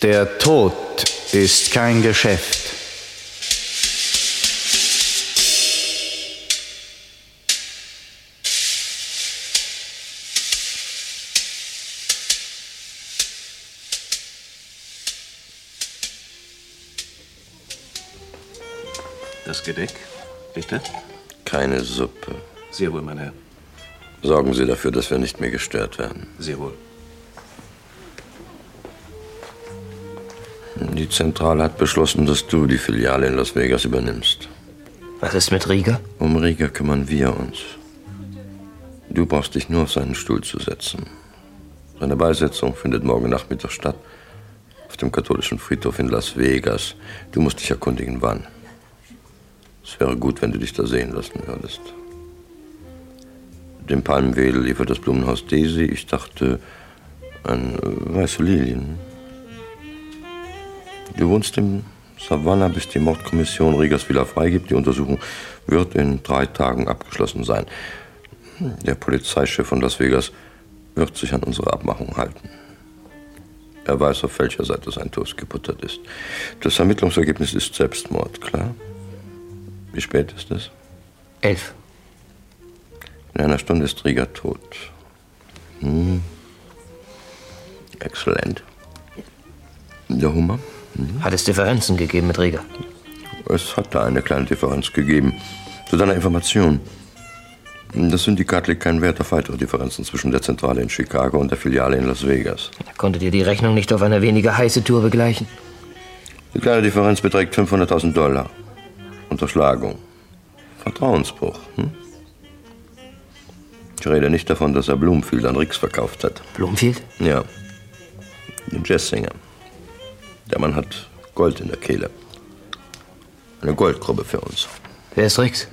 Der Tod ist kein Geschäft. Das Gedeck, bitte. Keine Suppe. Sehr wohl, mein Herr. Sorgen Sie dafür, dass wir nicht mehr gestört werden. Sehr wohl. Die Zentrale hat beschlossen, dass du die Filiale in Las Vegas übernimmst. Was ist mit Rieger? Um Rieger kümmern wir uns. Du brauchst dich nur auf seinen Stuhl zu setzen. Seine Beisetzung findet morgen Nachmittag statt. Auf dem katholischen Friedhof in Las Vegas. Du musst dich erkundigen, wann. Es wäre gut, wenn du dich da sehen lassen würdest. Dem Palmwedel liefert das Blumenhaus Daisy. Ich dachte an weiße Lilien. Du wohnst im Savannah, bis die Mordkommission Riegers Villa freigibt. Die Untersuchung wird in 3 Tagen abgeschlossen sein. Der Polizeichef von Las Vegas wird sich an unsere Abmachung halten. Er weiß, auf welcher Seite sein Toast gebuttert ist. Das Ermittlungsergebnis ist Selbstmord, klar? Wie spät ist es? 11. In einer Stunde ist Rieger tot. Exzellent. Der Hummer? Hat es Differenzen gegeben mit Rieger? Es hat da eine kleine Differenz gegeben. Zu deiner Information. Das Syndikat legt keinen Wert auf weitere Differenzen zwischen der Zentrale in Chicago und der Filiale in Las Vegas. Konntet ihr die Rechnung nicht auf eine weniger heiße Tour begleichen? Die kleine Differenz beträgt $500.000. Unterschlagung. Vertrauensbruch. Ich rede nicht davon, dass er Bloomfield an Riggs verkauft hat. Bloomfield? Ja. Den Jazzsänger. Der Mann hat Gold in der Kehle. Eine Goldgrube für uns. Wer ist Riggs?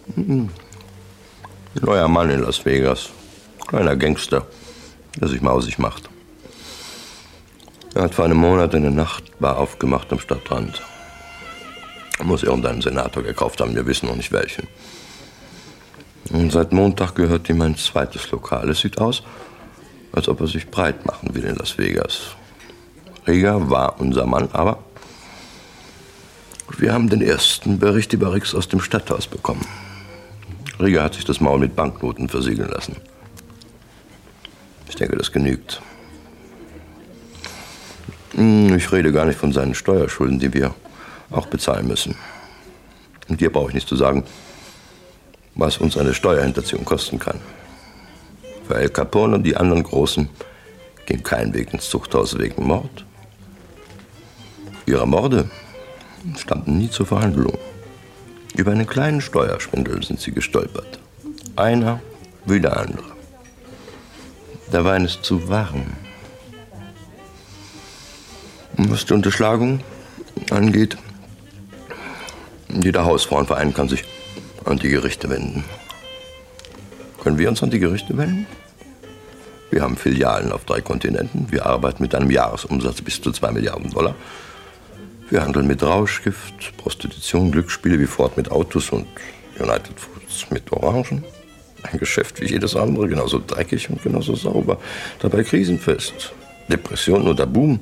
Neuer Mann in Las Vegas. Kleiner Gangster, der sich mausig macht. Er hat vor einem Monat eine Nachtbar aufgemacht am Stadtrand. Er muss irgendeinen Senator gekauft haben, wir wissen noch nicht welchen. Und seit Montag gehört ihm ein zweites Lokal. Es sieht aus, als ob er sich breit machen will in Las Vegas. Rieger war unser Mann, aber wir haben den ersten Bericht über Riggs aus dem Stadthaus bekommen. Rieger hat sich das Maul mit Banknoten versiegeln lassen. Ich denke, das genügt. Ich rede gar nicht von seinen Steuerschulden, die wir auch bezahlen müssen. Und dir brauche ich nicht zu sagen, was uns eine Steuerhinterziehung kosten kann. Für Al Capone und die anderen Großen ging kein Weg ins Zuchthaus wegen Mord. Ihre Morde standen nie zur Verhandlung. Über einen kleinen Steuerschwindel sind sie gestolpert. Einer wie der andere. Der Wein ist zu warm. Und was die Unterschlagung angeht, jeder Hausfrauenverein kann sich an die Gerichte wenden. Können wir uns an die Gerichte wenden? Wir haben Filialen auf 3 Kontinenten. Wir arbeiten mit einem Jahresumsatz bis zu $2 Milliarden. Wir handeln mit Rauschgift, Prostitution, Glücksspiele wie Ford mit Autos und United Foods mit Orangen. Ein Geschäft wie jedes andere, genauso dreckig und genauso sauber. Dabei krisenfest. Depression oder Boom.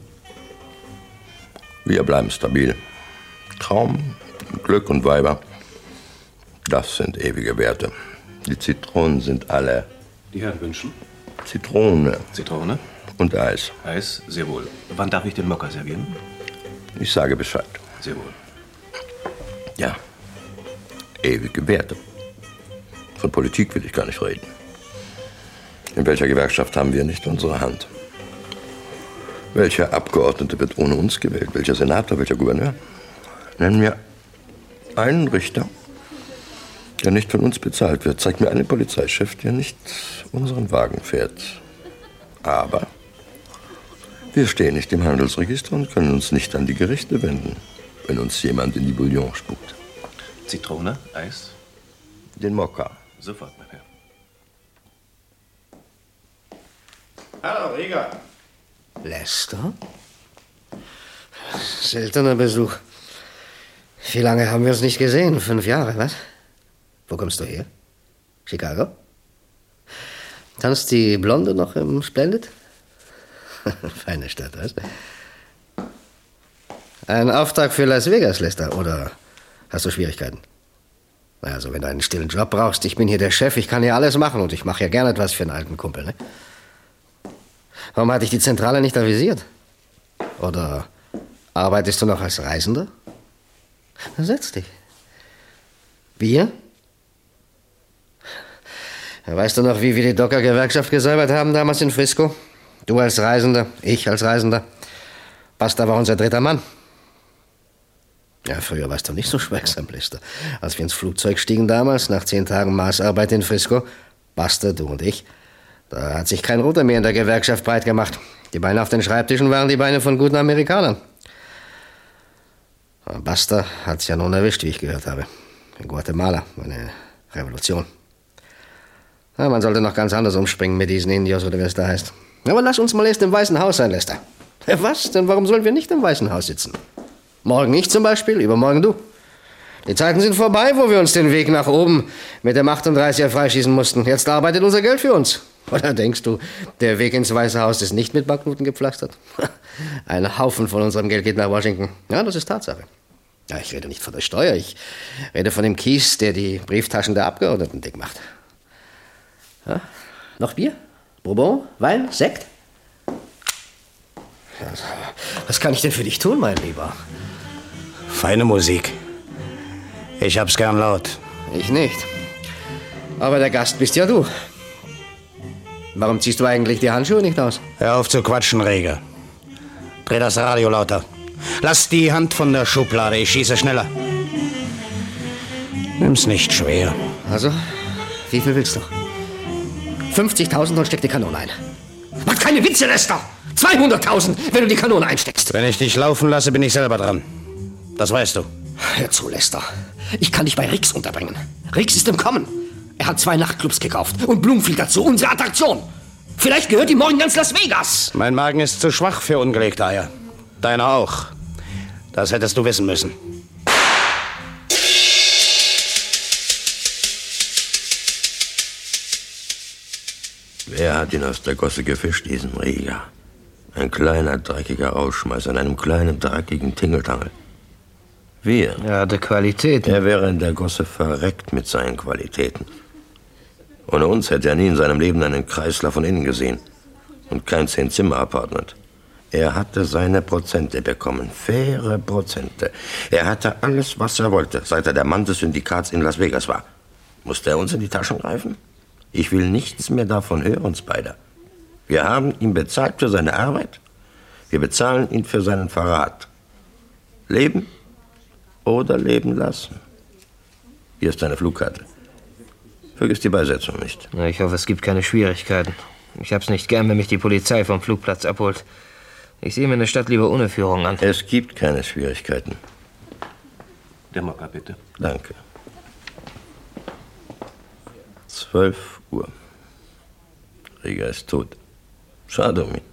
Wir bleiben stabil. Traum, Glück und Weiber, das sind ewige Werte. Die Zitronen sind alle... Die Herren wünschen? Zitrone. Zitrone? Und Eis. Eis, sehr wohl. Wann darf ich den Mokka servieren? Ich sage Bescheid. Sehr wohl. Ja, ewige Werte. Von Politik will ich gar nicht reden. In welcher Gewerkschaft haben wir nicht unsere Hand? Welcher Abgeordnete wird ohne uns gewählt? Welcher Senator, welcher Gouverneur? Nennen mir einen Richter, der nicht von uns bezahlt wird. Zeig mir einen Polizeichef, der nicht unseren Wagen fährt. Aber wir stehen nicht im Handelsregister und können uns nicht an die Gerichte wenden, wenn uns jemand in die Bouillon spuckt. Zitrone, Eis? Den Mokka. Sofort, mein Herr. Hallo, Rieger. Lester? Seltener Besuch. Wie lange haben wir uns nicht gesehen? 5 Jahre, was? Wo kommst du her? Chicago? Tanzt die Blonde noch im Splendid? Feine Stadt, was? Ein Auftrag für Las Vegas, Lester, oder hast du Schwierigkeiten? Also, wenn du einen stillen Job brauchst, ich bin hier der Chef, ich kann hier alles machen und ich mache ja gerne etwas für einen alten Kumpel, ne? Warum hatte ich die Zentrale nicht avisiert? Oder arbeitest du noch als Reisender? Dann setz dich. Bier? Weißt du noch, wie wir die Docker-Gewerkschaft gesäubert haben damals in Frisco? Du als Reisender, ich als Reisender. Basta war unser dritter Mann. Ja, früher warst du nicht so schweigsam, Lester. Als wir ins Flugzeug stiegen damals, nach 10 Tagen Maßarbeit in Frisco, Basta, du und ich, da hat sich kein Roter mehr in der Gewerkschaft breit gemacht. Die Beine auf den Schreibtischen waren die Beine von guten Amerikanern. Aber Basta hat's ja nun erwischt, wie ich gehört habe. In Guatemala, eine Revolution. Ja, man sollte noch ganz anders umspringen mit diesen Indios, oder wie es da heißt. Aber lass uns mal erst im Weißen Haus sein, Lester. Ja, was? Denn warum sollen wir nicht im Weißen Haus sitzen? Morgen ich zum Beispiel, übermorgen du. Die Zeiten sind vorbei, wo wir uns den Weg nach oben mit dem 38er freischießen mussten. Jetzt arbeitet unser Geld für uns. Oder denkst du, der Weg ins Weiße Haus ist nicht mit Banknoten gepflastert? Ein Haufen von unserem Geld geht nach Washington. Ja, das ist Tatsache. Ja, ich rede nicht von der Steuer, ich rede von dem Kies, der die Brieftaschen der Abgeordneten dick macht. Ja, noch Bier? Bourbon? Wein? Sekt? Was kann ich denn für dich tun, mein Lieber? Feine Musik. Ich hab's gern laut. Ich nicht. Aber der Gast bist ja du. Warum ziehst du eigentlich die Handschuhe nicht aus? Hör auf zu quatschen, Reger. Dreh das Radio lauter. Lass die Hand von der Schublade, ich schieße schneller. Nimm's nicht schwer. Also, wie viel willst du? 50.000 und steck die Kanone ein. Mach keine Witze, Lester! 200.000, wenn du die Kanone einsteckst. Wenn ich dich laufen lasse, bin ich selber dran. Das weißt du. Hör zu, Lester. Ich kann dich bei Rix unterbringen. Rix ist im Kommen. Er hat 2 Nachtclubs gekauft. Und Bloomfield dazu, unsere Attraktion. Vielleicht gehört ihm morgen ganz Las Vegas. Mein Magen ist zu schwach für ungelegte Eier. Deiner auch. Das hättest du wissen müssen. Wer hat ihn aus der Gosse gefischt, diesen Rieger? Ein kleiner, dreckiger Rausschmeißer in einem kleinen, dreckigen Tingeltangel. Wir. Er hatte Qualitäten. Er wäre in der Gosse verreckt mit seinen Qualitäten. Ohne uns hätte er nie in seinem Leben einen Kreisler von innen gesehen. Und kein 10-Zimmer-Apartment. Er hatte seine Prozente bekommen. Faire Prozente. Er hatte alles, was er wollte, seit er der Mann des Syndikats in Las Vegas war. Musste er uns in die Taschen greifen? Ich will nichts mehr davon hören, uns beide. Wir haben ihn bezahlt für seine Arbeit. Wir bezahlen ihn für seinen Verrat. Leben oder leben lassen. Hier ist deine Flugkarte. Vergiss die Beisetzung nicht. Na, ich hoffe, es gibt keine Schwierigkeiten. Ich hab's nicht gern, wenn mich die Polizei vom Flugplatz abholt. Ich sehe mir eine Stadt lieber ohne Führung an. Es gibt keine Schwierigkeiten. Der Mokka, bitte. Danke. 12 Uhr. Rieger ist tot. Schade um ihn.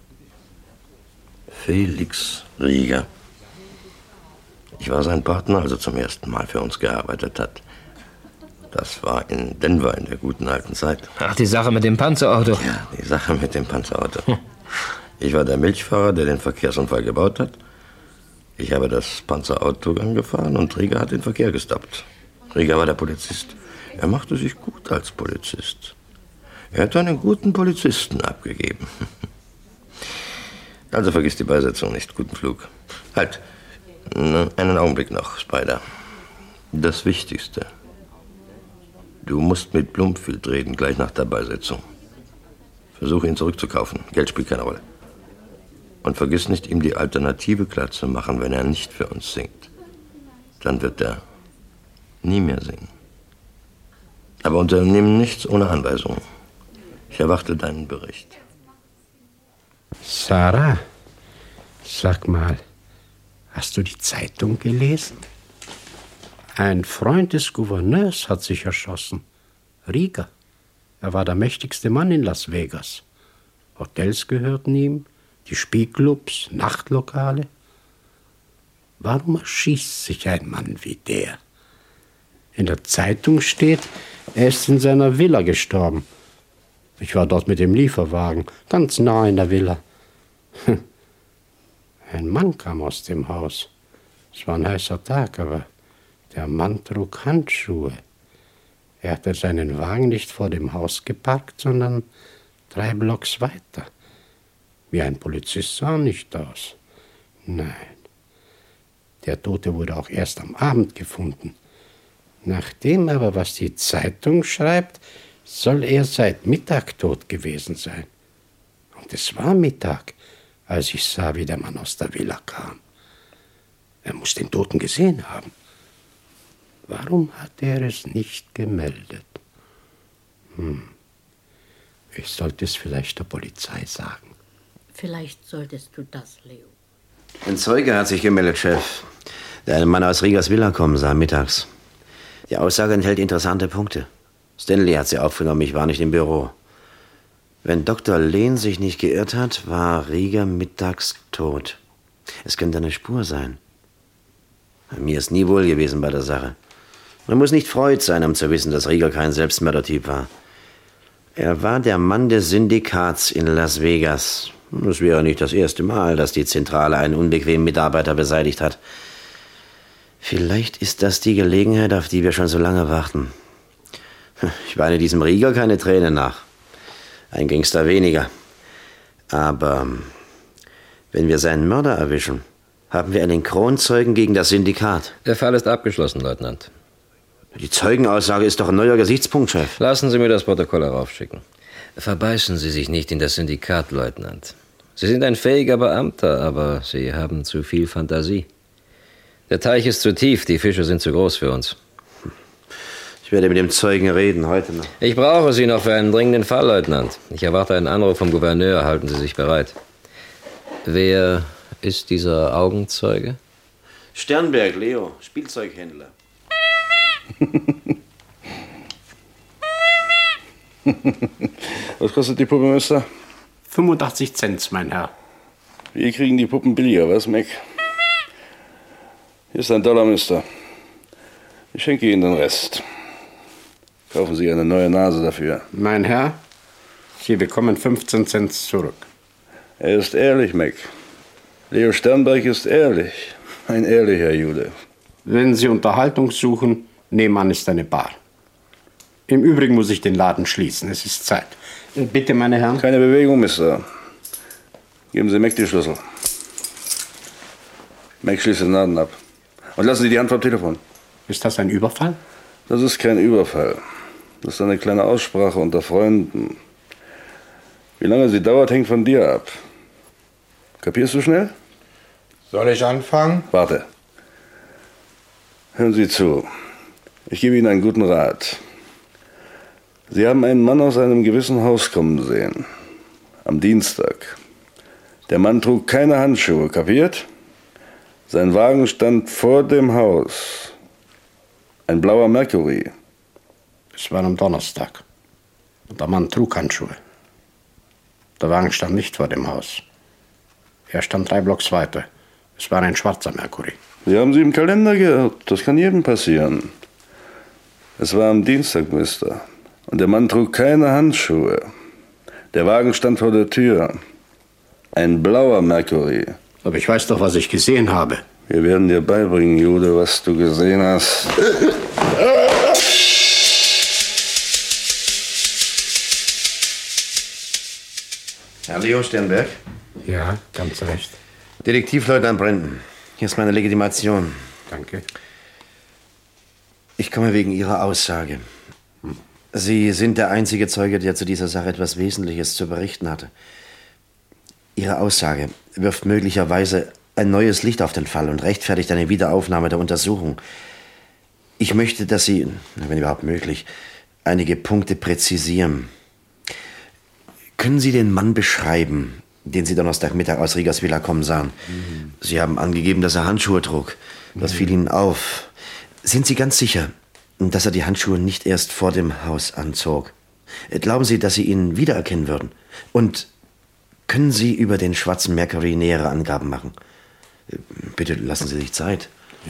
Felix Rieger. Ich war sein Partner, als er zum ersten Mal für uns gearbeitet hat. Das war in Denver in der guten alten Zeit. Ach, die Sache mit dem Panzerauto. Ja, die Sache mit dem Panzerauto. Ich war der Milchfahrer, der den Verkehrsunfall gebaut hat. Ich habe das Panzerauto angefahren und Rieger hat den Verkehr gestoppt. Rieger war der Polizist. Er machte sich gut als Polizist. Er hat einen guten Polizisten abgegeben. Also vergiss die Beisetzung nicht. Guten Flug. Halt. Einen Augenblick noch, Spider. Das Wichtigste. Du musst mit Bloomfield reden, gleich nach der Beisetzung. Versuche ihn zurückzukaufen. Geld spielt keine Rolle. Und vergiss nicht, ihm die Alternative klar zu machen, wenn er nicht für uns singt. Dann wird er nie mehr singen. Aber unternimm nichts ohne Anweisung. Ich erwarte deinen Bericht. Sarah, sag mal, hast du die Zeitung gelesen? Ein Freund des Gouverneurs hat sich erschossen. Rieger. Er war der mächtigste Mann in Las Vegas. Hotels gehörten ihm, die Spielclubs, Nachtlokale. Warum erschießt sich ein Mann wie der? In der Zeitung steht, er ist in seiner Villa gestorben. Ich war dort mit dem Lieferwagen, ganz nah in der Villa. Ein Mann kam aus dem Haus. Es war ein heißer Tag, aber der Mann trug Handschuhe. Er hatte seinen Wagen nicht vor dem Haus geparkt, sondern 3 Blocks weiter. Wie ein Polizist sah er nicht aus. Nein. Der Tote wurde auch erst am Abend gefunden. Nach dem aber, was die Zeitung schreibt, soll er seit Mittag tot gewesen sein. Und es war Mittag, als ich sah, wie der Mann aus der Villa kam. Er muss den Toten gesehen haben. Warum hat er es nicht gemeldet? Ich sollte es vielleicht der Polizei sagen. Vielleicht solltest du das, Leo. Ein Zeuge hat sich gemeldet, Chef. Der einen Mann aus Riegers Villa kommen sah mittags. Die Aussage enthält interessante Punkte. Stanley hat sie aufgenommen, ich war nicht im Büro. Wenn Dr. Lehn sich nicht geirrt hat, war Rieger mittags tot. Es könnte eine Spur sein. Mir ist nie wohl gewesen bei der Sache. Man muss nicht Freud sein, um zu wissen, dass Rieger kein Selbstmördertyp war. Er war der Mann des Syndikats in Las Vegas. Es wäre nicht das erste Mal, dass die Zentrale einen unbequemen Mitarbeiter beseitigt hat. Vielleicht ist das die Gelegenheit, auf die wir schon so lange warten. Ich weine diesem Rieger keine Tränen nach. Ein Gangster weniger. Aber wenn wir seinen Mörder erwischen, haben wir einen Kronzeugen gegen das Syndikat. Der Fall ist abgeschlossen, Leutnant. Die Zeugenaussage ist doch ein neuer Gesichtspunkt, Chef. Lassen Sie mir das Protokoll heraufschicken. Verbeißen Sie sich nicht in das Syndikat, Leutnant. Sie sind ein fähiger Beamter, aber Sie haben zu viel Fantasie. Der Teich ist zu tief, die Fische sind zu groß für uns. Ich werde mit dem Zeugen reden, heute noch. Ich brauche Sie noch für einen dringenden Fall, Leutnant. Ich erwarte einen Anruf vom Gouverneur, halten Sie sich bereit. Wer ist dieser Augenzeuge? Sternberg, Leo, Spielzeughändler. Was kostet die Puppe, Mister? 85 Cent, mein Herr. Wir kriegen die Puppen billiger, was, Mac? Hier ist $1, Mister. Ich schenke Ihnen den Rest. Kaufen Sie eine neue Nase dafür. Mein Herr, Sie bekommen 15 Cent zurück. Er ist ehrlich, Mac. Leo Sternberg ist ehrlich. Ein ehrlicher Jude. Wenn Sie Unterhaltung suchen, nebenan ist eine Bar. Im Übrigen muss ich den Laden schließen. Es ist Zeit. Bitte, meine Herren. Keine Bewegung, Mister. Geben Sie Mac die Schlüssel. Mac schließt den Laden ab. Und lassen Sie die Hand vom Telefon. Ist das ein Überfall? Das ist kein Überfall. Das ist eine kleine Aussprache unter Freunden. Wie lange sie dauert, hängt von dir ab. Kapierst du schnell? Soll ich anfangen? Warte. Hören Sie zu. Ich gebe Ihnen einen guten Rat. Sie haben einen Mann aus einem gewissen Haus kommen sehen. Am Dienstag. Der Mann trug keine Handschuhe, kapiert? Sein Wagen stand vor dem Haus. Ein blauer Mercury. Es war am Donnerstag. Und der Mann trug Handschuhe. Der Wagen stand nicht vor dem Haus. Er stand 3 Blocks weiter. Es war ein schwarzer Mercury. Sie haben sie im Kalender geirrt. Das kann jedem passieren. Es war am Dienstag, Mister. Und der Mann trug keine Handschuhe. Der Wagen stand vor der Tür. Ein blauer Mercury. Aber ich weiß doch, was ich gesehen habe. Wir werden dir beibringen, Jude, was du gesehen hast. Herr Leo Sternberg? Ja, ganz recht. Detektivleutnant Brandon. Hier ist meine Legitimation. Danke. Ich komme wegen Ihrer Aussage. Sie sind der einzige Zeuge, der zu dieser Sache etwas Wesentliches zu berichten hatte. Ihre Aussage wirft möglicherweise ein neues Licht auf den Fall und rechtfertigt eine Wiederaufnahme der Untersuchung. Ich möchte, dass Sie, wenn überhaupt möglich, einige Punkte präzisieren. Können Sie den Mann beschreiben, den Sie Donnerstagmittag aus Riegers Villa kommen sahen? Sie haben angegeben, dass er Handschuhe trug. Das fiel Ihnen auf. Sind Sie ganz sicher, dass er die Handschuhe nicht erst vor dem Haus anzog? Glauben Sie, dass Sie ihn wiedererkennen würden? Und können Sie über den schwarzen Mercury nähere Angaben machen? Bitte lassen Sie sich Zeit.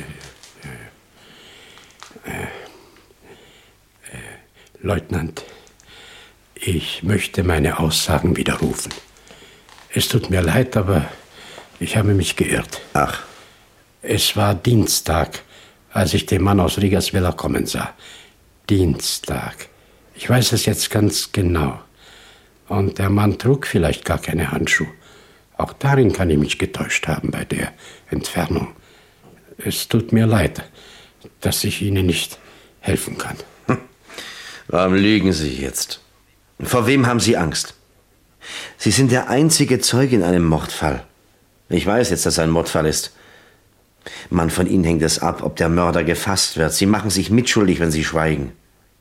Leutnant, ich möchte meine Aussagen widerrufen. Es tut mir leid, aber ich habe mich geirrt. Ach. Es war Dienstag, als ich den Mann aus Rigas Villa kommen sah. Dienstag. Ich weiß es jetzt ganz genau. Und der Mann trug vielleicht gar keine Handschuhe. Auch darin kann ich mich getäuscht haben bei der Entfernung. Es tut mir leid, dass ich Ihnen nicht helfen kann. Warum lügen Sie jetzt? Vor wem haben Sie Angst? Sie sind der einzige Zeuge in einem Mordfall. Ich weiß jetzt, dass es ein Mordfall ist. Mann, von Ihnen hängt es ab, ob der Mörder gefasst wird. Sie machen sich mitschuldig, wenn Sie schweigen.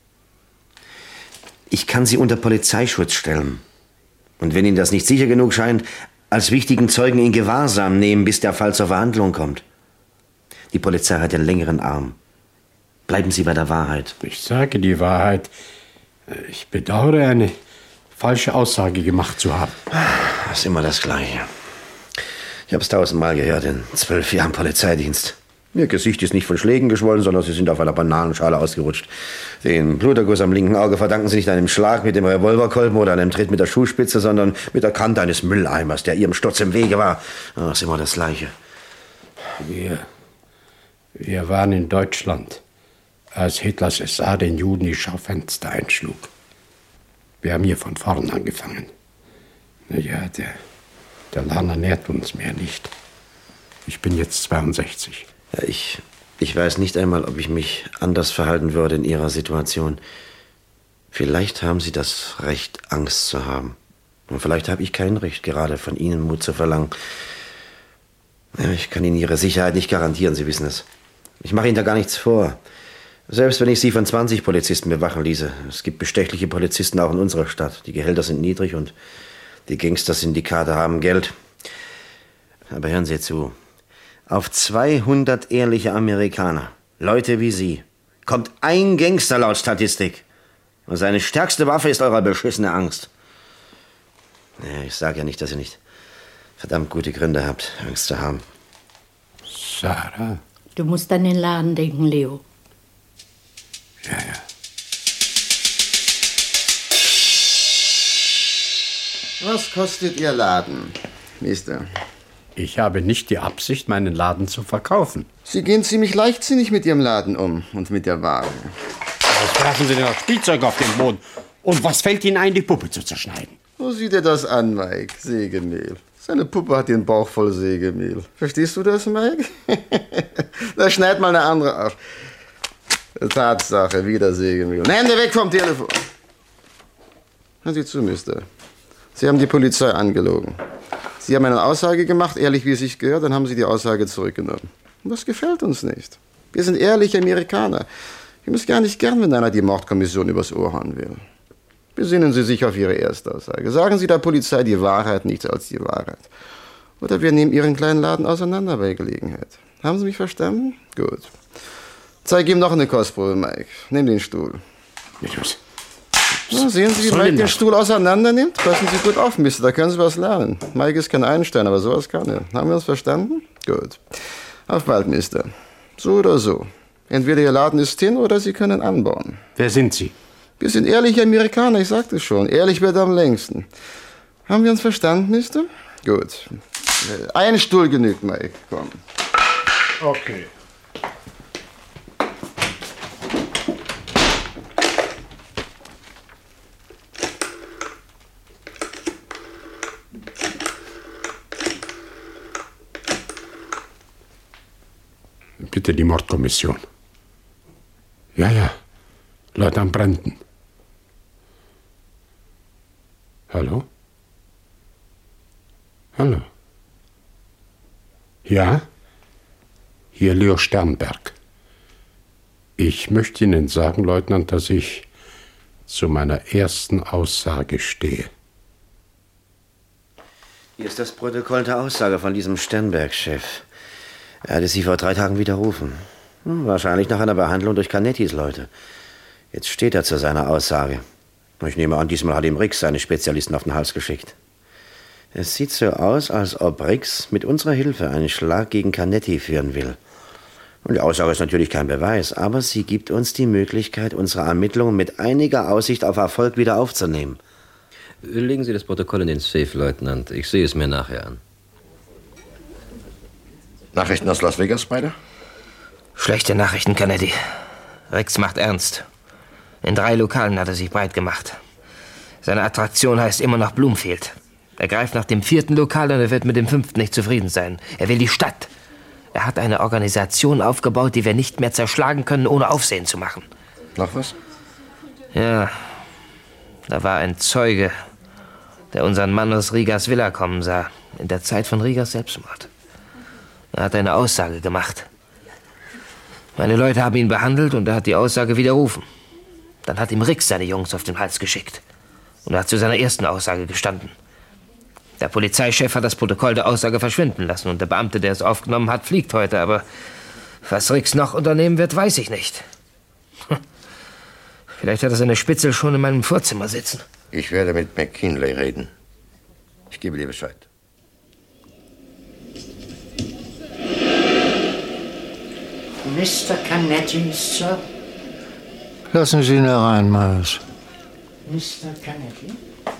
Ich kann Sie unter Polizeischutz stellen. Und wenn Ihnen das nicht sicher genug scheint, als wichtigen Zeugen in Gewahrsam nehmen, bis der Fall zur Verhandlung kommt. Die Polizei hat den längeren Arm. Bleiben Sie bei der Wahrheit. Ich sage die Wahrheit. Ich bedauere, eine falsche Aussage gemacht zu haben. Das ist immer das Gleiche. Ich habe es 1000-mal gehört in 12 Jahren Polizeidienst. Ihr Gesicht ist nicht von Schlägen geschwollen, sondern Sie sind auf einer Bananenschale ausgerutscht. Den Bluterguss am linken Auge verdanken Sie nicht einem Schlag mit dem Revolverkolben oder einem Tritt mit der Schuhspitze, sondern mit der Kante eines Mülleimers, der Ihrem Sturz im Wege war. Das ist immer das Gleiche. Wir waren in Deutschland, als Hitlers SA den Juden die Schaufenster einschlug. Wir haben hier von vorn angefangen. Naja, der Lerner nährt uns mehr nicht. Ich bin jetzt 62. Ja, ich weiß nicht einmal, ob ich mich anders verhalten würde in Ihrer Situation. Vielleicht haben Sie das Recht, Angst zu haben. Und vielleicht habe ich kein Recht, gerade von Ihnen Mut zu verlangen. Ja, ich kann Ihnen Ihre Sicherheit nicht garantieren, Sie wissen es. Ich mache Ihnen da gar nichts vor. Selbst wenn ich Sie von 20 Polizisten bewachen ließe. Es gibt bestechliche Polizisten auch in unserer Stadt. Die Gehälter sind niedrig und die Gangster-Syndikate haben Geld. Aber hören Sie zu. Auf 200 ehrliche Amerikaner, Leute wie Sie, kommt ein Gangster laut Statistik. Und seine stärkste Waffe ist eure beschissene Angst. Ja, ich sage ja nicht, dass ihr nicht verdammt gute Gründe habt, Angst zu haben. Sarah? Du musst an den Laden denken, Leo. Ja. Was kostet Ihr Laden, Mister? Ich habe nicht die Absicht, meinen Laden zu verkaufen. Sie gehen ziemlich leichtsinnig mit Ihrem Laden um und mit der Ware. Was werfen Sie denn das Spielzeug auf den Boden? Und was fällt Ihnen ein, die Puppe zu zerschneiden? Wo sieht er das an, Mike? Sägemehl. Seine Puppe hat den Bauch voll Sägemehl. Verstehst du das, Mike? Da schneid mal eine andere ab. Tatsache, wieder Sägemehl. Hände weg vom Telefon. Hören Sie zu, Mister. Sie haben die Polizei angelogen. Sie haben eine Aussage gemacht, ehrlich wie es sich gehört, dann haben Sie die Aussage zurückgenommen. Und das gefällt uns nicht. Wir sind ehrliche Amerikaner. Ich muss gar nicht gern, wenn einer die Mordkommission übers Ohr hauen will. Besinnen Sie sich auf Ihre Erstaussage. Sagen Sie der Polizei die Wahrheit, nichts als die Wahrheit. Oder wir nehmen Ihren kleinen Laden auseinander bei Gelegenheit. Haben Sie mich verstanden? Gut. Zeig ihm noch eine Kostprobe, Mike. Nimm den Stuhl. Na, sehen Sie, wie Mike den Stuhl auseinander nimmt? Passen Sie gut auf, Mister, da können Sie was lernen. Mike ist kein Einstein, aber sowas kann er. Haben wir uns verstanden? Gut. Auf bald, Mister. So oder so. Entweder Ihr Laden ist hin oder Sie können anbauen. Wer sind Sie? Wir sind ehrliche Amerikaner, ich sagte schon. Ehrlich wird am längsten. Haben wir uns verstanden, Mister? Gut. Ein Stuhl genügt, Mike. Komm. Okay. Bitte die Mordkommission. Ja. Leutnant Brandon. Hallo? Hallo? Ja? Hier Leo Sternberg. Ich möchte Ihnen sagen, Leutnant, dass ich zu meiner ersten Aussage stehe. Hier ist das Protokoll der Aussage von diesem Sternberg-Chef. Er hatte Sie vor 3 Tagen widerrufen. Wahrscheinlich nach einer Behandlung durch Canettis Leute. Jetzt steht er zu seiner Aussage. Ich nehme an, diesmal hat ihm Rix seine Spezialisten auf den Hals geschickt. Es sieht so aus, als ob Rix mit unserer Hilfe einen Schlag gegen Canetti führen will. Und die Aussage ist natürlich kein Beweis, aber sie gibt uns die Möglichkeit, unsere Ermittlungen mit einiger Aussicht auf Erfolg wieder aufzunehmen. Legen Sie das Protokoll in den Safe, Leutnant. Ich sehe es mir nachher an. Nachrichten aus Las Vegas, Spider? Schlechte Nachrichten, Kennedy. Rex macht ernst. In 3 Lokalen hat er sich breit gemacht. Seine Attraktion heißt immer noch Bloomfield. Er greift nach dem 4. Lokal und er wird mit dem 5. nicht zufrieden sein. Er will die Stadt. Er hat eine Organisation aufgebaut, die wir nicht mehr zerschlagen können, ohne Aufsehen zu machen. Noch was? Ja, da war ein Zeuge, der unseren Mann aus Rigas Villa kommen sah, in der Zeit von Rigas Selbstmord. Er hat eine Aussage gemacht. Meine Leute haben ihn behandelt und er hat die Aussage widerrufen. Dann hat ihm Rix seine Jungs auf den Hals geschickt. Und er hat zu seiner ersten Aussage gestanden. Der Polizeichef hat das Protokoll der Aussage verschwinden lassen und der Beamte, der es aufgenommen hat, fliegt heute. Aber was Rix noch unternehmen wird, weiß ich nicht. Vielleicht hat er seine Spitzel schon in meinem Vorzimmer sitzen. Ich werde mit McKinley reden. Ich gebe dir Bescheid. Mr. Canetti, Sir. Lassen Sie ihn herein, Miles. Mr. Canetti?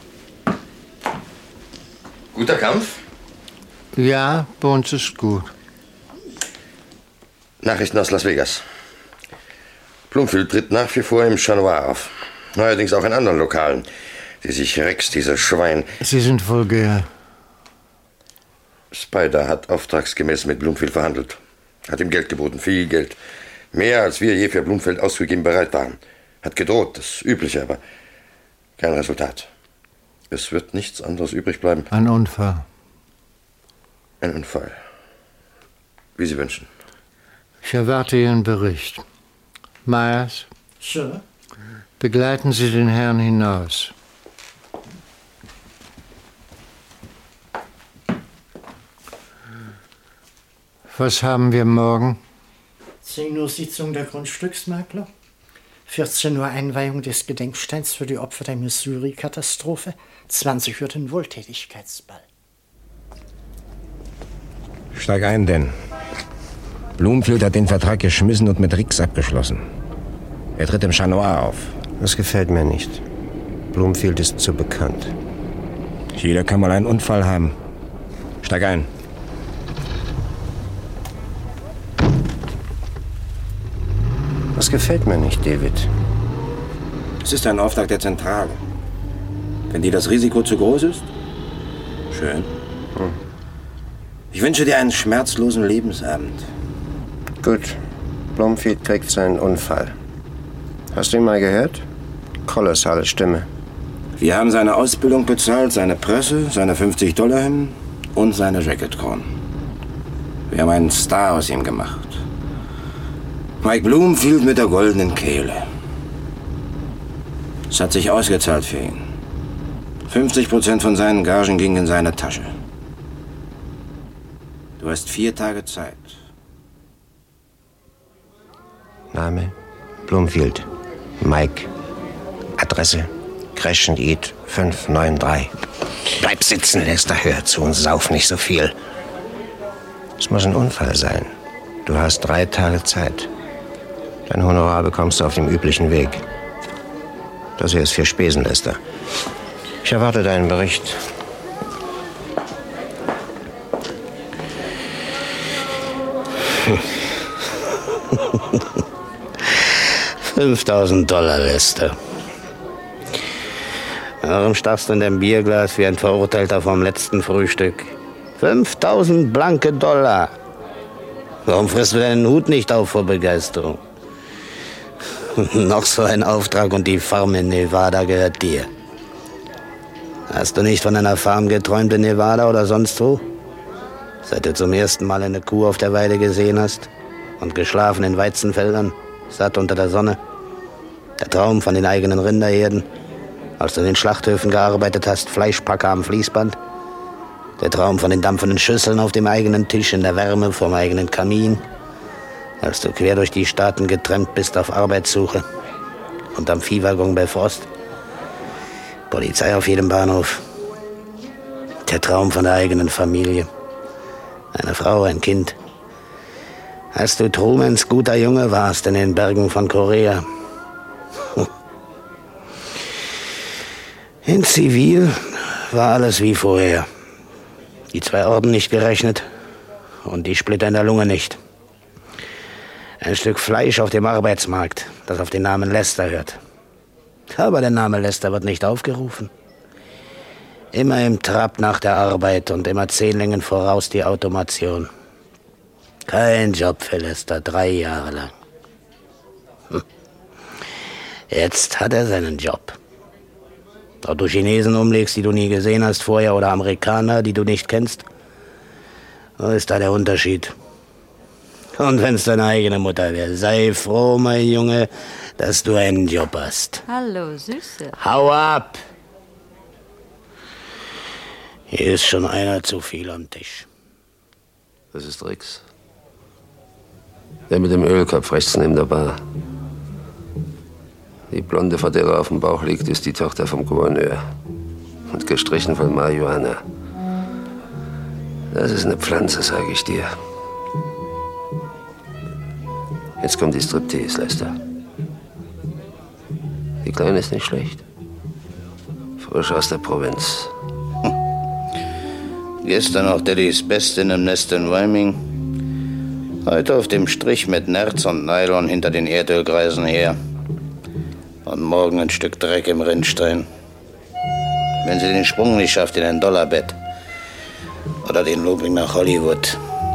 Guter Kampf? Ja, bei uns ist gut. Nachrichten aus Las Vegas. Bloomfield tritt nach wie vor im Chat Noir auf. Neuerdings auch in anderen Lokalen, die sich Rex, dieser Schwein... Sie sind vulgär. Spider hat auftragsgemäß mit Bloomfield verhandelt. Hat ihm Geld geboten, viel Geld. Mehr, als wir je für Bloomfield auszugeben bereit waren. Hat gedroht, das Übliche, aber kein Resultat. Es wird nichts anderes übrig bleiben. Ein Unfall. Ein Unfall. Wie Sie wünschen. Ich erwarte Ihren Bericht. Myers? Sir? Begleiten Sie den Herrn hinaus. Was haben wir morgen? 10 Uhr Sitzung der Grundstücksmakler. 14 Uhr Einweihung des Gedenksteins für die Opfer der Missouri-Katastrophe. 20 Uhr den Wohltätigkeitsball. Steig ein, denn Bloomfield hat den Vertrag geschmissen und mit Rix abgeschlossen. Er tritt im Chat Noir auf. Das gefällt mir nicht. Bloomfield ist zu bekannt. Jeder kann mal einen Unfall haben. Steig ein. Das gefällt mir nicht, David. Es ist ein Auftrag der Zentrale. Wenn dir das Risiko zu groß ist, schön. Ich wünsche dir einen schmerzlosen Lebensabend. Gut. Bloomfield kriegt seinen Unfall. Hast du ihn mal gehört? Kolossale Stimme. Wir haben seine Ausbildung bezahlt, seine Presse, seine $50 und seine Jacket-Kronen. Wir haben einen Star aus ihm gemacht. Mike Bloomfield mit der goldenen Kehle. Es hat sich ausgezahlt für ihn. 50% von seinen Gagen gingen in seine Tasche. Du hast 4 Tage Zeit. Name? Bloomfield. Mike. Adresse? Crescent Eat 593. Bleib sitzen, Lester. Hör zu und sauf nicht so viel. Es muss ein Unfall sein. Du hast 3 Tage Zeit. Dein Honorar bekommst du auf dem üblichen Weg. Das hier ist für Spesen, Lester. Ich erwarte deinen Bericht. $5.000, Lester. Warum starrst du in dein Bierglas wie ein Verurteilter vom letzten Frühstück? 5.000 blanke $. Warum frisst du deinen Hut nicht auf vor Begeisterung? Noch so ein Auftrag und die Farm in Nevada gehört dir. Hast du nicht von einer Farm geträumt in Nevada oder sonst wo? Seit du zum ersten Mal eine Kuh auf der Weide gesehen hast und geschlafen in Weizenfeldern, satt unter der Sonne? Der Traum von den eigenen Rinderherden, als du in den Schlachthöfen gearbeitet hast, Fleischpacker am Fließband? Der Traum von den dampfenden Schüsseln auf dem eigenen Tisch in der Wärme vorm eigenen Kamin, als du quer durch die Staaten getrennt bist auf Arbeitssuche und am Viehwaggon bei Frost? Polizei auf jedem Bahnhof. Der Traum von der eigenen Familie. Eine Frau, ein Kind. Als du Trumans guter Junge warst in den Bergen von Korea. In Zivil war alles wie vorher. Die 2 Orden nicht gerechnet. und die Splitter in der Lunge nicht. Ein Stück Fleisch auf dem Arbeitsmarkt, das auf den Namen Lester hört. Aber der Name Lester wird nicht aufgerufen. Immer im Trab nach der Arbeit und immer 10 Längen voraus die Automation. Kein Job für Lester, 3 Jahre lang. Jetzt hat er seinen Job. Ob du Chinesen umlegst, die du nie gesehen hast vorher, oder Amerikaner, die du nicht kennst, wo ist da der Unterschied? Und wenn's deine eigene Mutter wäre, sei froh, mein Junge, dass du einen Job hast. Hallo, Süße. Hau ab! Hier ist schon einer zu viel am Tisch. Das ist Rix. Der mit dem Ölkopf rechts neben der Bar. Die Blonde, vor der er auf dem Bauch liegt, ist die Tochter vom Gouverneur. Und gestrichen von Marihuana. Das ist eine Pflanze, sage ich dir. Jetzt kommt die Striptease, Lester. Die Kleine ist nicht schlecht. Frisch aus der Provinz. Gestern noch Daddys Bestin im Nest in Wyoming. Heute auf dem Strich mit Nerz und Nylon hinter den Erdölkreisen her. Und morgen ein Stück Dreck im Rinnstein. Wenn sie den Sprung nicht schafft in ein Dollarbett. Oder den Looping nach Hollywood.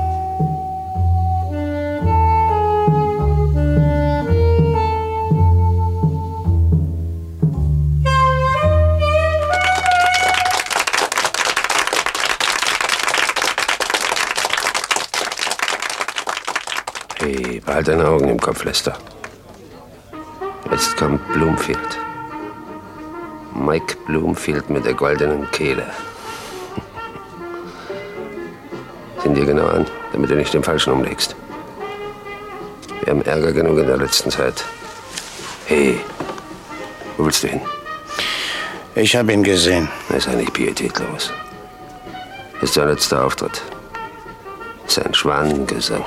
Hey, behalt deine Augen im Kopf, Lester. Jetzt kommt Bloomfield. Mike Bloomfield mit der goldenen Kehle. Sieh dir genau an, damit du nicht den Falschen umlegst. Wir haben Ärger genug in der letzten Zeit. Hey, wo willst du hin? Ich habe ihn gesehen. Das ist eigentlich pietätlos. Das ist sein letzter Auftritt. Sein Schwanengesang.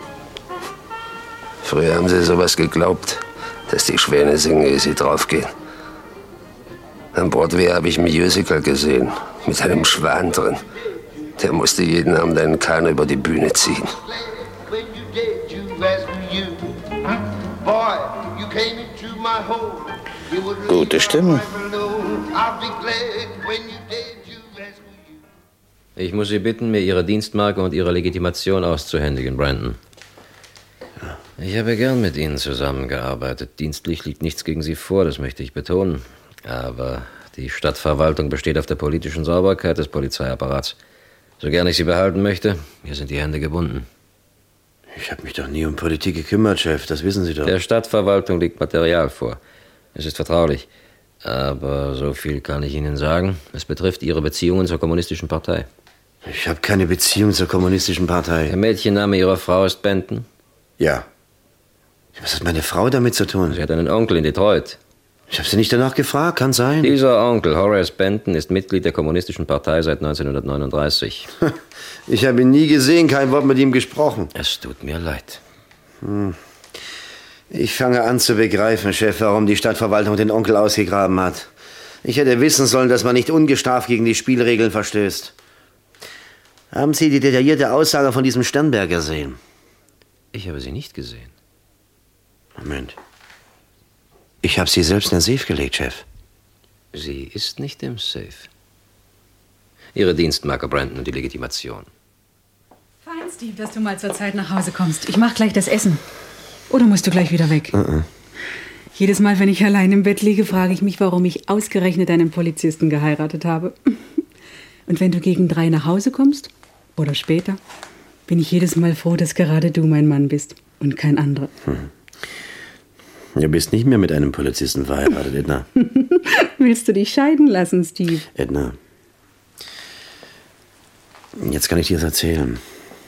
Früher haben sie sowas geglaubt, dass die Schwäne singen, ehe sie draufgehen. Am Broadway habe ich ein Musical gesehen, mit einem Schwan drin. Der musste jeden Abend einen Kahn über die Bühne ziehen. Gute Stimme. Ich muss Sie bitten, mir Ihre Dienstmarke und Ihre Legitimation auszuhändigen, Brandon. Ich habe gern mit Ihnen zusammengearbeitet. Dienstlich liegt nichts gegen Sie vor, das möchte ich betonen. Aber die Stadtverwaltung besteht auf der politischen Sauberkeit des Polizeiapparats. So gern ich Sie behalten möchte, mir sind die Hände gebunden. Ich habe mich doch nie um Politik gekümmert, Chef, das wissen Sie doch. Der Stadtverwaltung liegt Material vor. Es ist vertraulich. Aber so viel kann ich Ihnen sagen. Es betrifft Ihre Beziehungen zur Kommunistischen Partei. Ich habe keine Beziehung zur Kommunistischen Partei. Der Mädchenname Ihrer Frau ist Benton? Ja. Was hat meine Frau damit zu tun? Sie hat einen Onkel in Detroit. Ich habe Sie nicht danach gefragt, kann sein. Dieser Onkel, Horace Benton, ist Mitglied der Kommunistischen Partei seit 1939. Ich habe ihn nie gesehen, kein Wort mit ihm gesprochen. Es tut mir leid. Ich fange an zu begreifen, Chef, warum die Stadtverwaltung den Onkel ausgegraben hat. Ich hätte wissen sollen, dass man nicht ungestraft gegen die Spielregeln verstößt. Haben Sie die detaillierte Aussage von diesem Sternberg gesehen? Ich habe sie nicht gesehen. Moment. Ich habe sie selbst in den Safe gelegt, Chef. Sie ist nicht im Safe. Ihre Dienstmarke, Brandon, und die Legitimation. Fein, Steve, dass du mal zur Zeit nach Hause kommst. Ich mach gleich das Essen. Oder musst du gleich wieder weg? Jedes Mal, wenn ich allein im Bett liege, frage ich mich, warum ich ausgerechnet einen Polizisten geheiratet habe. Und wenn du gegen 3 nach Hause kommst, oder später, bin ich jedes Mal froh, dass gerade du mein Mann bist und kein anderer. Du bist nicht mehr mit einem Polizisten verheiratet, Edna. Willst du dich scheiden lassen, Steve? Edna, jetzt kann ich dir das erzählen.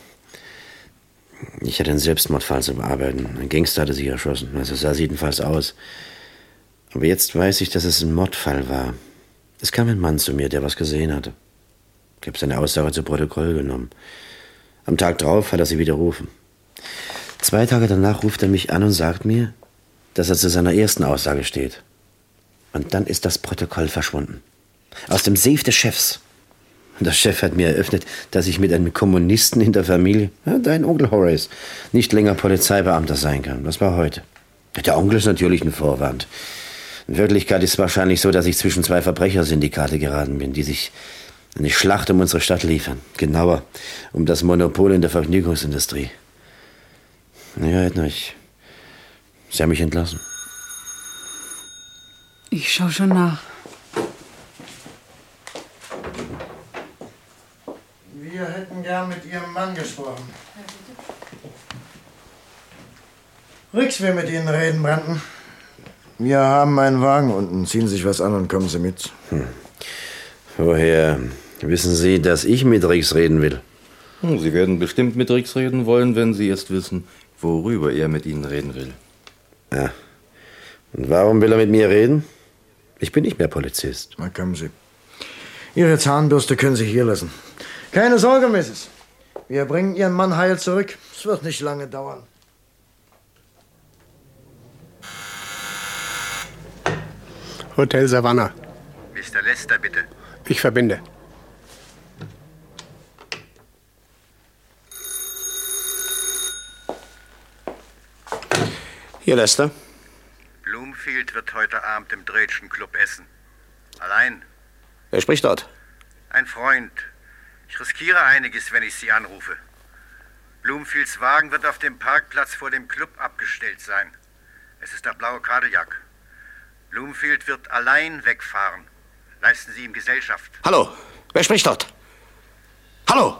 Ich hatte einen Selbstmordfall zu bearbeiten. Ein Gangster hatte sich erschossen. Also sah es jedenfalls aus. Aber jetzt weiß ich, dass es ein Mordfall war. Es kam ein Mann zu mir, der was gesehen hatte. Ich habe seine Aussage zu Protokoll genommen. Am Tag drauf hat er sie widerrufen. 2 Tage danach ruft er mich an und sagt mir, dass er zu seiner ersten Aussage steht. Und dann ist das Protokoll verschwunden. Aus dem Safe des Chefs. Und der Chef hat mir eröffnet, dass ich mit einem Kommunisten in der Familie, dein Onkel Horace, nicht länger Polizeibeamter sein kann. Das war heute. Der Onkel ist natürlich ein Vorwand. In Wirklichkeit ist es wahrscheinlich so, dass ich zwischen zwei Verbrechersyndikate geraten bin, die sich eine Schlacht um unsere Stadt liefern. Genauer, um das Monopol in der Vergnügungsindustrie. Ja, Hedwig, Sie haben mich entlassen. Ich schau schon nach. Wir hätten gern mit Ihrem Mann gesprochen. Rix will mit Ihnen reden, Brandon. Wir haben einen Wagen unten. Ziehen Sie sich was an und kommen Sie mit. Woher wissen Sie, dass ich mit Rix reden will? Sie werden bestimmt mit Rix reden wollen, wenn Sie erst wissen, worüber er mit Ihnen reden will. Ja. Und warum will er mit mir reden? Ich bin nicht mehr Polizist. Na, kommen Sie. Ihre Zahnbürste können Sie hier lassen. Keine Sorge, Mrs. Wir bringen Ihren Mann heil zurück. Es wird nicht lange dauern. Hotel Savannah. Mr. Lester, bitte. Ich verbinde. Hier, Lester. Bloomfield wird heute Abend im Drätschen Club essen. Allein. Wer spricht dort? Ein Freund. Ich riskiere einiges, wenn ich Sie anrufe. Bloomfields Wagen wird auf dem Parkplatz vor dem Club abgestellt sein. Es ist der blaue Cadillac. Bloomfield wird allein wegfahren. Leisten Sie ihm Gesellschaft. Hallo, wer spricht dort? Hallo!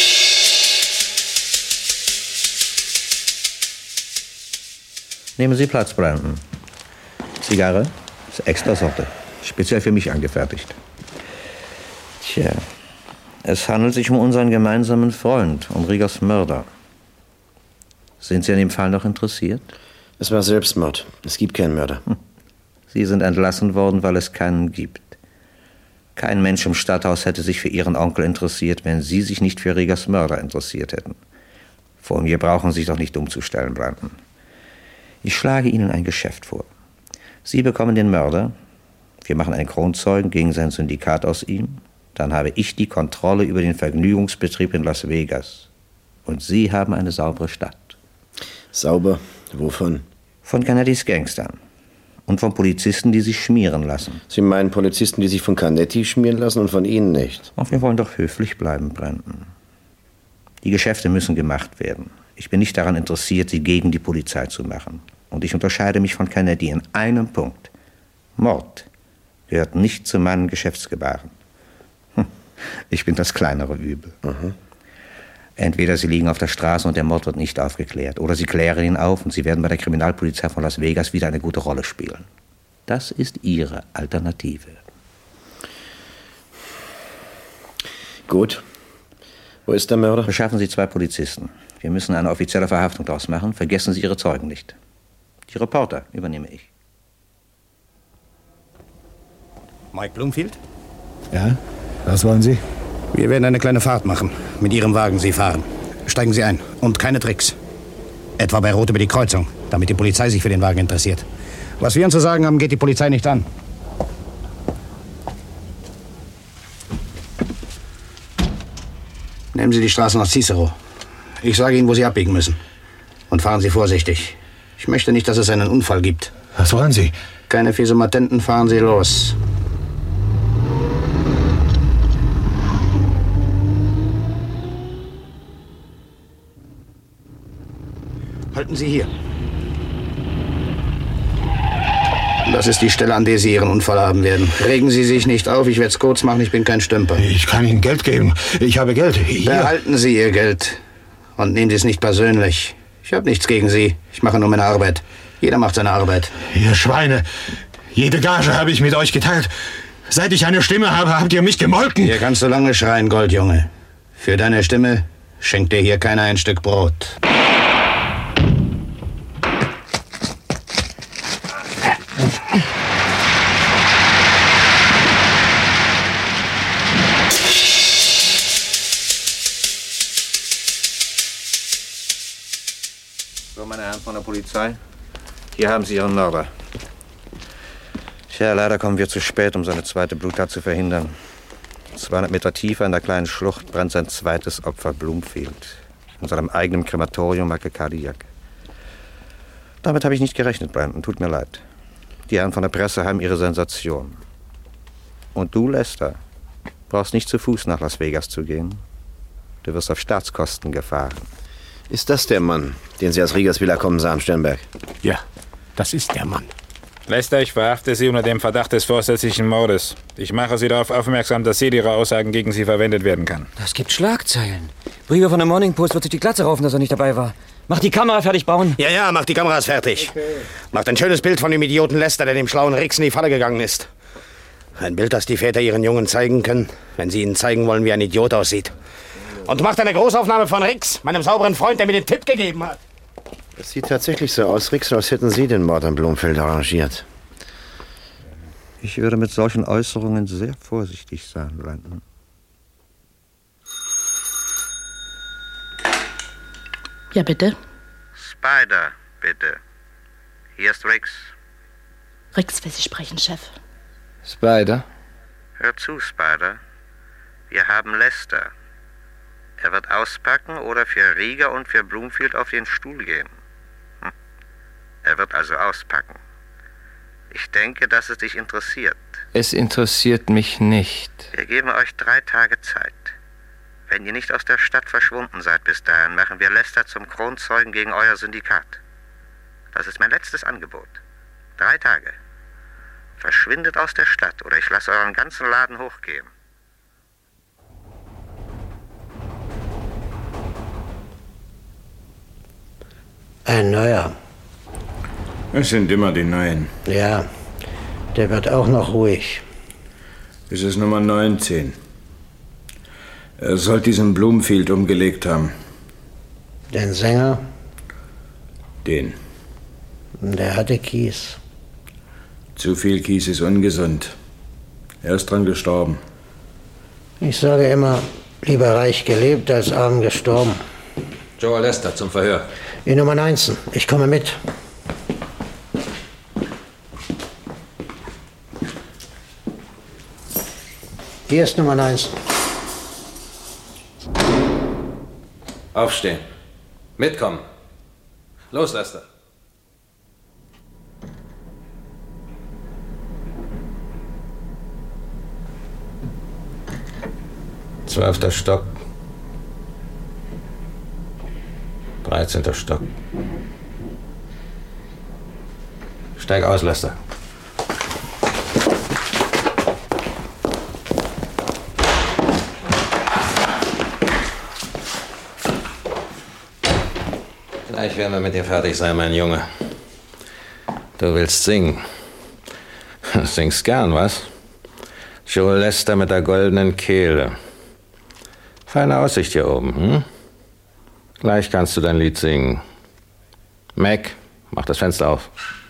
Nehmen Sie Platz, Brandon. Zigarre ist extra Sorte, speziell für mich angefertigt. Tja, es handelt sich um unseren gemeinsamen Freund, um Riegers Mörder. Sind Sie an dem Fall noch interessiert? Es war Selbstmord. Es gibt keinen Mörder. Sie sind entlassen worden, weil es keinen gibt. Kein Mensch im Stadthaus hätte sich für Ihren Onkel interessiert, wenn Sie sich nicht für Riegers Mörder interessiert hätten. Vor mir brauchen Sie sich doch nicht umzustellen, Brandon. Ich schlage Ihnen ein Geschäft vor. Sie bekommen den Mörder, wir machen einen Kronzeugen gegen sein Syndikat aus ihm, dann habe ich die Kontrolle über den Vergnügungsbetrieb in Las Vegas. Und Sie haben eine saubere Stadt. Sauber? Wovon? Von Canettis Gangstern. Und von Polizisten, die sich schmieren lassen. Sie meinen Polizisten, die sich von Canetti schmieren lassen und von Ihnen nicht? Ach, wir wollen doch höflich bleiben, Brandon. Die Geschäfte müssen gemacht werden. Ich bin nicht daran interessiert, sie gegen die Polizei zu machen. Und ich unterscheide mich von Canetti in einem Punkt. Mord gehört nicht zu meinem Geschäftsgebaren. Ich bin das kleinere Übel. Entweder Sie liegen auf der Straße und der Mord wird nicht aufgeklärt, oder Sie klären ihn auf und Sie werden bei der Kriminalpolizei von Las Vegas wieder eine gute Rolle spielen. Das ist Ihre Alternative. Gut. Wo ist der Mörder? Beschaffen Sie 2 Polizisten. Wir müssen eine offizielle Verhaftung daraus machen. Vergessen Sie Ihre Zeugen nicht. Die Reporter übernehme ich. Mike Bloomfield? Ja, was wollen Sie? Wir werden eine kleine Fahrt machen. Mit Ihrem Wagen Sie fahren. Steigen Sie ein. Und keine Tricks. Etwa bei Rot über die Kreuzung, damit die Polizei sich für den Wagen interessiert. Was wir uns zu sagen haben, geht die Polizei nicht an. Nehmen Sie die Straße nach Cicero. Ich sage Ihnen, wo Sie abbiegen müssen. Und fahren Sie vorsichtig. Ich möchte nicht, dass es einen Unfall gibt. Was wollen Sie? Keine Fiesumatenten, fahren Sie los. Halten Sie hier. Das ist die Stelle, an der Sie Ihren Unfall haben werden. Regen Sie sich nicht auf, ich werde es kurz machen, ich bin kein Stümper. Ich kann Ihnen Geld geben. Ich habe Geld. Hier. Behalten Sie Ihr Geld. Und nehmen Sie es nicht persönlich. Ich habe nichts gegen Sie. Ich mache nur meine Arbeit. Jeder macht seine Arbeit. Ihr Schweine. Jede Gage habe ich mit euch geteilt. Seit ich eine Stimme habe, habt ihr mich gemolken. Hier kannst du lange schreien, Goldjunge. Für deine Stimme schenkt dir hier keiner ein Stück Brot. So, meine Herren von der Polizei, hier haben Sie Ihren Mörder. Tja, leider kommen wir zu spät, um seine zweite Bluttat zu verhindern. 200 Meter tiefer in der kleinen Schlucht brennt sein zweites Opfer Bloomfield. In seinem eigenen Krematorium Cardillac. Damit habe ich nicht gerechnet, Brandon. Tut mir leid. Die Herren von der Presse haben ihre Sensation. Und du, Lester, brauchst nicht zu Fuß nach Las Vegas zu gehen. Du wirst auf Staatskosten gefahren. Ist das der Mann, den Sie aus Riegers Villa kommen sahen, Sternberg? Ja, das ist der Mann. Lester, ich verhafte Sie unter dem Verdacht des vorsätzlichen Mordes. Ich mache Sie darauf aufmerksam, dass jede Ihrer Aussagen gegen Sie verwendet werden kann. Das gibt Schlagzeilen. Brieger von der Morning Post wird sich die Glatze raufen, dass er nicht dabei war. Mach die Kamera fertig, Braun. Ja, mach die Kameras fertig. Okay. Macht ein schönes Bild von dem Idioten Lester, der dem schlauen Rix in die Falle gegangen ist. Ein Bild, das die Väter ihren Jungen zeigen können, wenn sie ihnen zeigen wollen, wie ein Idiot aussieht. Und macht eine Großaufnahme von Rix, meinem sauberen Freund, der mir den Tipp gegeben hat. Es sieht tatsächlich so aus, Rix, als hätten Sie den Mord an Bloomfield arrangiert. Ich würde mit solchen Äußerungen sehr vorsichtig sein, Brandon. Ja, bitte? Spider, bitte. Hier ist Rix. Rix will Sie sprechen, Chef. Spider? Hör zu, Spider. Wir haben Lester. Er wird auspacken oder für Rieger und für Bloomfield auf den Stuhl gehen. Er wird also auspacken. Ich denke, dass es dich interessiert. Es interessiert mich nicht. Wir geben euch 3 Tage Zeit. Wenn ihr nicht aus der Stadt verschwunden seid bis dahin, machen wir Lester zum Kronzeugen gegen euer Syndikat. Das ist mein letztes Angebot. 3 Tage. Verschwindet aus der Stadt oder ich lasse euren ganzen Laden hochgehen. Ein neuer. Es sind immer die Neuen. Ja, der wird auch noch ruhig. Es ist Nummer 19. Er soll diesen Bloomfield umgelegt haben. Den Sänger? Den. Der hatte Kies. Zu viel Kies ist ungesund. Er ist dran gestorben. Ich sage immer, lieber reich gelebt als arm gestorben. Joe Lester zum Verhör. Die Nummer 19. Ich komme mit. Hier ist Nummer 19. Aufstehen. Mitkommen. Los, Lester. Zwölfter Stock. 13. Stock. Steig aus, Lester. Gleich werden wir mit dir fertig sein, mein Junge. Du willst singen. Du singst gern, was? Joe Lester mit der goldenen Kehle. Feine Aussicht hier oben, hm? Gleich kannst du dein Lied singen. Mac, mach das Fenster auf.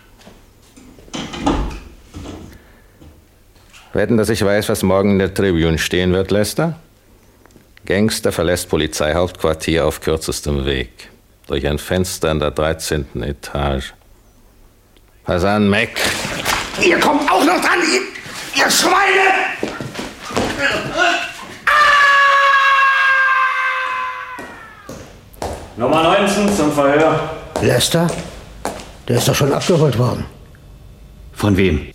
Wetten, dass ich weiß, was morgen in der Tribune stehen wird, Lester? Gangster verlässt Polizeihauptquartier auf kürzestem Weg. Durch ein Fenster in der 13. Etage. Pass an, Mac. Ihr kommt auch noch dran, ihr Schweine! Nummer 19 zum Verhör. Lester? Der ist doch schon abgeholt worden. Von wem?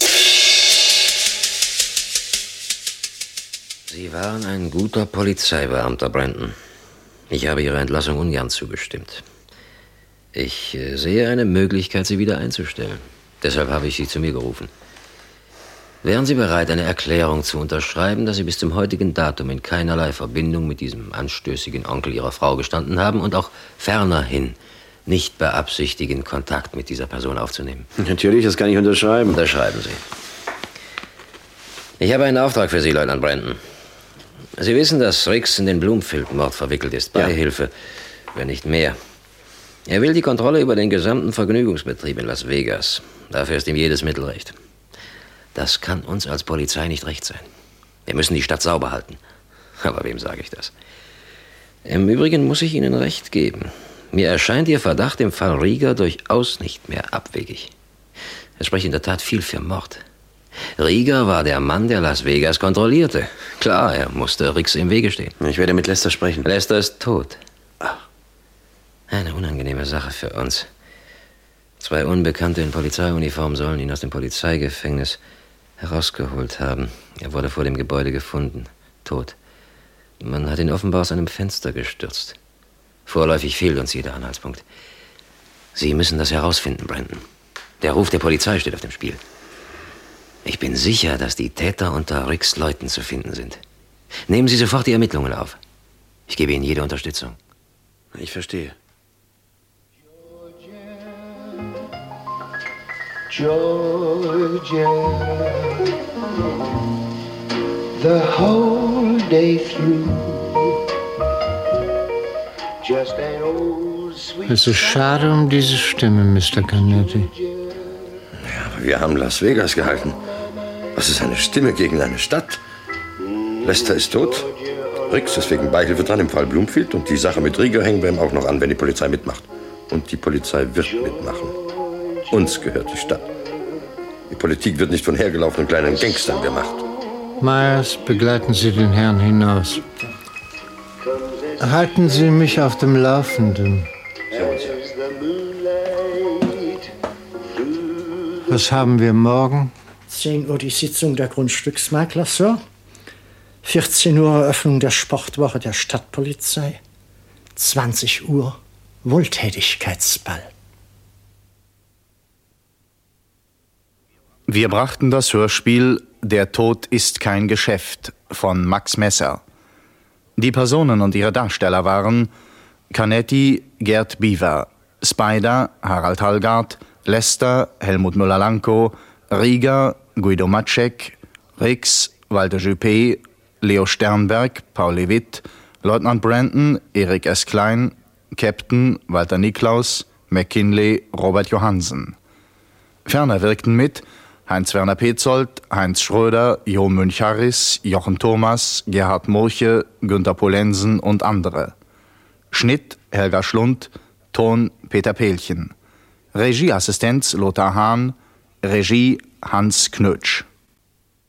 Sie waren ein guter Polizeibeamter, Brandon. Ich habe Ihrer Entlassung ungern zugestimmt. Ich sehe eine Möglichkeit, Sie wieder einzustellen. Deshalb habe ich Sie zu mir gerufen. Wären Sie bereit, eine Erklärung zu unterschreiben, dass Sie bis zum heutigen Datum in keinerlei Verbindung mit diesem anstößigen Onkel Ihrer Frau gestanden haben und auch fernerhin nicht beabsichtigen, Kontakt mit dieser Person aufzunehmen? Natürlich, das kann ich unterschreiben. Unterschreiben Sie. Ich habe einen Auftrag für Sie, Leutnant Brandon. Sie wissen, dass Rix in den Bloomfield-Mord verwickelt ist. Beihilfe, wenn nicht mehr. Er will die Kontrolle über den gesamten Vergnügungsbetrieb in Las Vegas. Dafür ist ihm jedes Mittel recht. Das kann uns als Polizei nicht recht sein. Wir müssen die Stadt sauber halten. Aber wem sage ich das? Im Übrigen muss ich Ihnen recht geben. Mir erscheint Ihr Verdacht im Fall Rieger durchaus nicht mehr abwegig. Es spricht in der Tat viel für Mord. Rieger war der Mann, der Las Vegas kontrollierte. Klar, er musste Rix im Wege stehen. Ich werde mit Lester sprechen. Lester ist tot. Eine unangenehme Sache für uns. 2 Unbekannte in Polizeiuniform sollen ihn aus dem Polizeigefängnis herausgeholt haben. Er wurde vor dem Gebäude gefunden, tot. Man hat ihn offenbar aus einem Fenster gestürzt. Vorläufig fehlt uns jeder Anhaltspunkt. Sie müssen das herausfinden, Brandon. Der Ruf der Polizei steht auf dem Spiel. Ich bin sicher, dass die Täter unter Ricks Leuten zu finden sind. Nehmen Sie sofort die Ermittlungen auf. Ich gebe Ihnen jede Unterstützung. Ich verstehe. Georgia, the whole day through. Just an old sweet. Es ist schade um diese Stimme, Mr. Canetti. Ja, aber wir haben Las Vegas gehalten. Was ist eine Stimme gegen eine Stadt? Lester ist tot. Rix ist wegen Beihilfe dran im Fall Bloomfield. Und die Sache mit Rieger hängen wir ihm auch noch an, wenn die Polizei mitmacht. Und die Polizei wird mitmachen. Uns gehört die Stadt. Die Politik wird nicht von hergelaufenen kleinen Gangstern gemacht. Myers, begleiten Sie den Herrn hinaus. Halten Sie mich auf dem Laufenden. Was haben wir morgen? 10 Uhr die Sitzung der Grundstücksmakler, Sir. 14 Uhr Eröffnung der Sportwoche der Stadtpolizei. 20 Uhr Wohltätigkeitsball. Wir brachten das Hörspiel Der Tod ist kein Geschäft von Max Messer. Die Personen und ihre Darsteller waren Canetti, Gerd Beaver, Spider, Harald Hallgard, Lester, Helmut Müller-Lankow, Rieger, Guido Matschek, Rix, Walter Juppé, Leo Sternberg, Paul Lewitt, Leutnant Brandon, Erik S. Klein, Captain Walter Niklaus, McKinley, Robert Johansen. Ferner wirkten mit Heinz-Werner Petzold, Heinz Schröder, Jo Münch-Harris, Jochen Thomas, Gerhard Murche, Günter Polensen und andere. Schnitt Helga Schlund, Ton Peter Pehlchen. Regieassistenz Lothar Hahn, Regie Hans Knötsch.